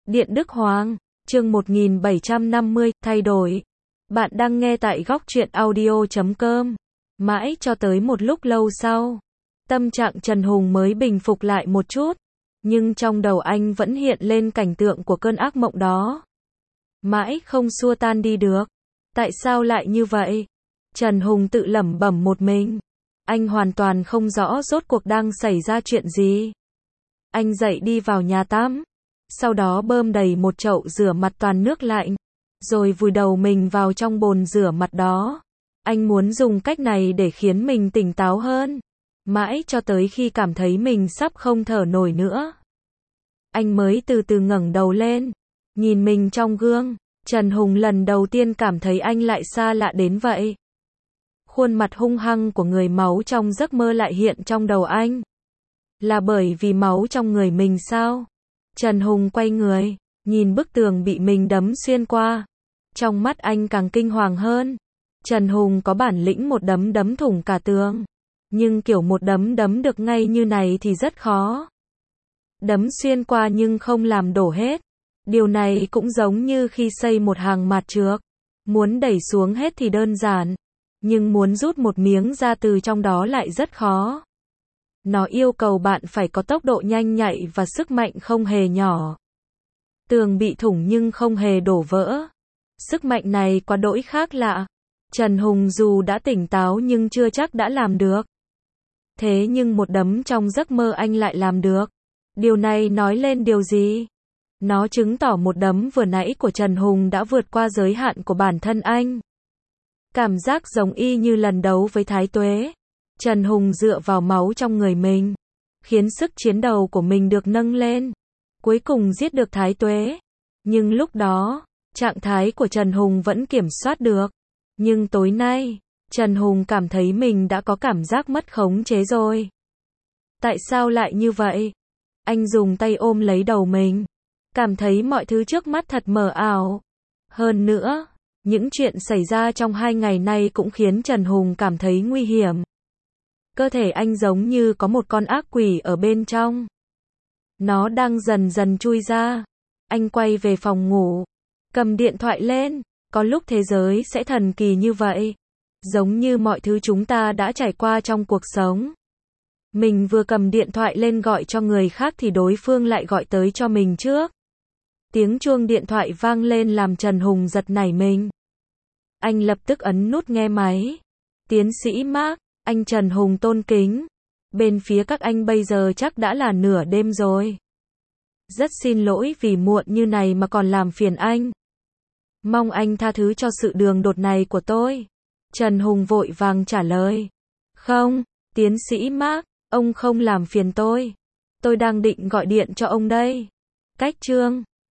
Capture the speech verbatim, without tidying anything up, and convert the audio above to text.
Điện Đức Hoàng, chương một nghìn bảy trăm năm mươi, thay đổi. Bạn đang nghe tại góc truyện audio chấm com. Mãi cho tới một lúc lâu sau, tâm trạng Trần Hùng mới bình phục lại một chút, nhưng trong đầu anh vẫn hiện lên cảnh tượng của cơn ác mộng đó. Mãi không xua tan đi được. Tại sao lại như vậy? Trần Hùng tự lẩm bẩm một mình. Anh hoàn toàn không rõ rốt cuộc đang xảy ra chuyện gì. Anh dậy đi vào nhà tắm, sau đó bơm đầy một chậu rửa mặt toàn nước lạnh, rồi vùi đầu mình vào trong bồn rửa mặt đó. Anh muốn dùng cách này để khiến mình tỉnh táo hơn, mãi cho tới khi cảm thấy mình sắp không thở nổi nữa. Anh mới từ từ ngẩng đầu lên, nhìn mình trong gương. Trần Hùng lần đầu tiên cảm thấy anh lại xa lạ đến vậy. Khuôn mặt hung hăng của người máu trong giấc mơ lại hiện trong đầu anh. Là bởi vì máu trong người mình sao? Trần Hùng quay người, nhìn bức tường bị mình đấm xuyên qua. Trong mắt anh càng kinh hoàng hơn. Trần Hùng có bản lĩnh một đấm đấm thủng cả tường. Nhưng kiểu một đấm đấm được ngay như này thì rất khó. Đấm xuyên qua nhưng không làm đổ hết. Điều này cũng giống như khi xây một hàng mạt trược. Muốn đẩy xuống hết thì đơn giản, nhưng muốn rút một miếng ra từ trong đó lại rất khó. Nó yêu cầu bạn phải có tốc độ nhanh nhạy và sức mạnh không hề nhỏ. Tường bị thủng nhưng không hề đổ vỡ. Sức mạnh này quá đỗi khác lạ. Trần Hùng dù đã tỉnh táo nhưng chưa chắc đã làm được. Thế nhưng một đấm trong giấc mơ anh lại làm được. Điều này nói lên điều gì? Nó chứng tỏ một đấm vừa nãy của Trần Hùng đã vượt qua giới hạn của bản thân anh. Cảm giác giống y như lần đấu với Thái Tuế. Trần Hùng dựa vào máu trong người mình, khiến sức chiến đấu của mình được nâng lên. Cuối cùng giết được Thái Tuế. Nhưng lúc đó, trạng thái của Trần Hùng vẫn kiểm soát được. Nhưng tối nay, Trần Hùng cảm thấy mình đã có cảm giác mất khống chế rồi. Tại sao lại như vậy? Anh dùng tay ôm lấy đầu mình, cảm thấy mọi thứ trước mắt thật mờ ảo. Hơn nữa, những chuyện xảy ra trong hai ngày nay cũng khiến Trần Hùng cảm thấy nguy hiểm. Cơ thể anh giống như có một con ác quỷ ở bên trong. Nó đang dần dần chui ra. Anh quay về phòng ngủ, cầm điện thoại lên. Có lúc thế giới sẽ thần kỳ như vậy. Giống như mọi thứ chúng ta đã trải qua trong cuộc sống. Mình vừa cầm điện thoại lên gọi cho người khác thì đối phương lại gọi tới cho mình trước. Tiếng chuông điện thoại vang lên làm Trần Hùng giật nảy mình. Anh lập tức ấn nút nghe máy. Tiến sĩ Mark, anh Trần Hùng tôn kính. Bên phía các anh bây giờ chắc đã là nửa đêm rồi. Rất xin lỗi vì muộn như này mà còn làm phiền anh. Mong anh tha thứ cho sự đường đột này của tôi. Trần Hùng vội vàng trả lời. Không, tiến sĩ Mark, ông không làm phiền tôi. Tôi đang định gọi điện cho ông đây. Cách chương